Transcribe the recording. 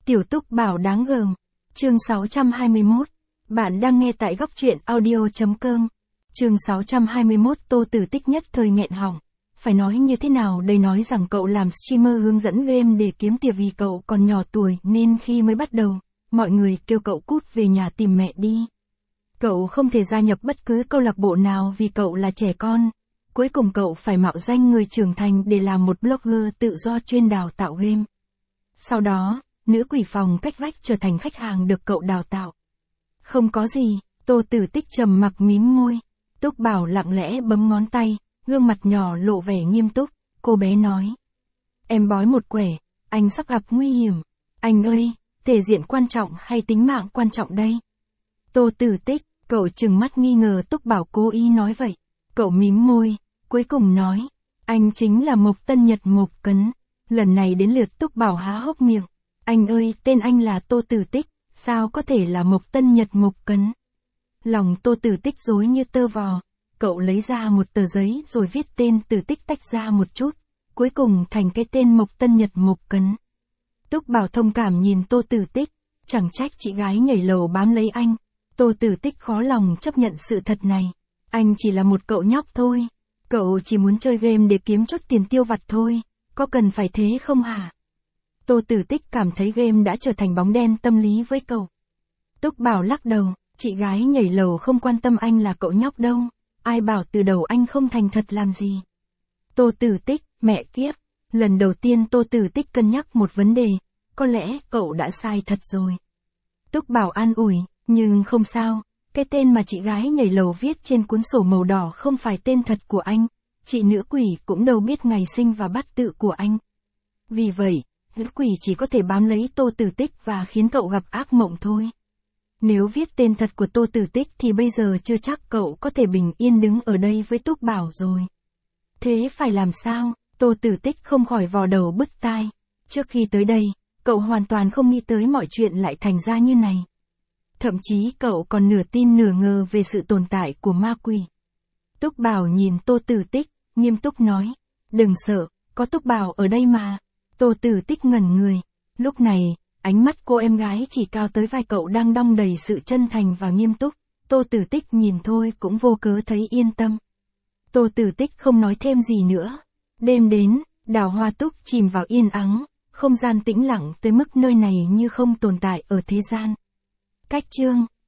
Tiểu Túc Bảo đáng gờm. Chương 621. Bạn đang nghe tại góc truyện audio.com. Chương 621. Tô Tử Tích nhất thời nghẹn họng. Phải nói như thế nào đây, nói rằng cậu làm streamer hướng dẫn game để kiếm tiền vì cậu còn nhỏ tuổi nên khi mới bắt đầu, mọi người kêu cậu cút về nhà tìm mẹ đi. Cậu không thể gia nhập bất cứ câu lạc bộ nào vì cậu là trẻ con. Cuối cùng cậu phải mạo danh người trưởng thành để làm một blogger tự do chuyên đào tạo game. Sau đó, nữ quỷ phòng cách vách trở thành khách hàng được cậu đào tạo. Không có gì, Tô Tử Tích trầm mặc mím môi. Túc Bảo lặng lẽ bấm ngón tay, gương mặt nhỏ lộ vẻ nghiêm túc. Cô bé nói: Em bói một quẻ, anh sắp gặp nguy hiểm. Anh ơi, thể diện quan trọng hay tính mạng quan trọng đây? Tô Tử Tích, cậu trừng mắt nghi ngờ Túc Bảo cố ý nói vậy. Cậu mím môi, cuối cùng nói: Anh chính là Mộc Tân Nhật Mộc Cấn. Lần này đến lượt Túc Bảo há hốc miệng. Anh ơi, tên anh là Tô Tử Tích, sao có thể là Mộc Tân Nhật Mộc Cấn? Lòng Tô Tử Tích rối như tơ vò. Cậu lấy ra một tờ giấy rồi viết tên Tử Tích tách ra một chút, cuối cùng thành cái tên Mộc Tân Nhật Mộc Cấn. Túc Bảo thông cảm nhìn Tô Tử Tích, chẳng trách chị gái nhảy lầu bám lấy anh. Tô Tử Tích khó lòng chấp nhận sự thật này. Anh chỉ là một cậu nhóc thôi. Cậu chỉ muốn chơi game để kiếm chút tiền tiêu vặt thôi. Có cần phải thế không hả? Tô Tử Tích cảm thấy game đã trở thành bóng đen tâm lý với cậu. Túc Bảo lắc đầu, chị gái nhảy lầu không quan tâm anh là cậu nhóc đâu. Ai bảo từ đầu anh không thành thật làm gì. Tô Tử Tích, mẹ kiếp. Lần đầu tiên Tô Tử Tích cân nhắc một vấn đề. Có lẽ cậu đã sai thật rồi. Túc Bảo an ủi, nhưng không sao. Cái tên mà chị gái nhảy lầu viết trên cuốn sổ màu đỏ không phải tên thật của anh. Chị nữ quỷ cũng đâu biết ngày sinh và bát tự của anh. Vì vậy, nữ quỷ chỉ có thể bám lấy Tô Tử Tích và khiến cậu gặp ác mộng thôi. Nếu viết tên thật của Tô Tử Tích thì bây giờ chưa chắc cậu có thể bình yên đứng ở đây với Túc Bảo rồi. Thế phải làm sao? Tô Tử Tích không khỏi vò đầu bứt tai. Trước khi tới đây, cậu hoàn toàn không nghĩ tới mọi chuyện lại thành ra như này. Thậm chí cậu còn nửa tin nửa ngờ về sự tồn tại của ma quỷ. Túc Bảo nhìn Tô Tử Tích, nghiêm túc nói: Đừng sợ, có Túc Bảo ở đây mà. Tô Tử Tích ngẩn người. Lúc này, ánh mắt cô em gái chỉ cao tới vai cậu đang đong đầy sự chân thành và nghiêm túc. Tô Tử Tích nhìn thôi cũng vô cớ thấy yên tâm. Tô Tử Tích không nói thêm gì nữa. Đêm đến, đảo Hoa Túc chìm vào yên ắng, không gian tĩnh lặng tới mức nơi này như không tồn tại ở thế gian. Cách chương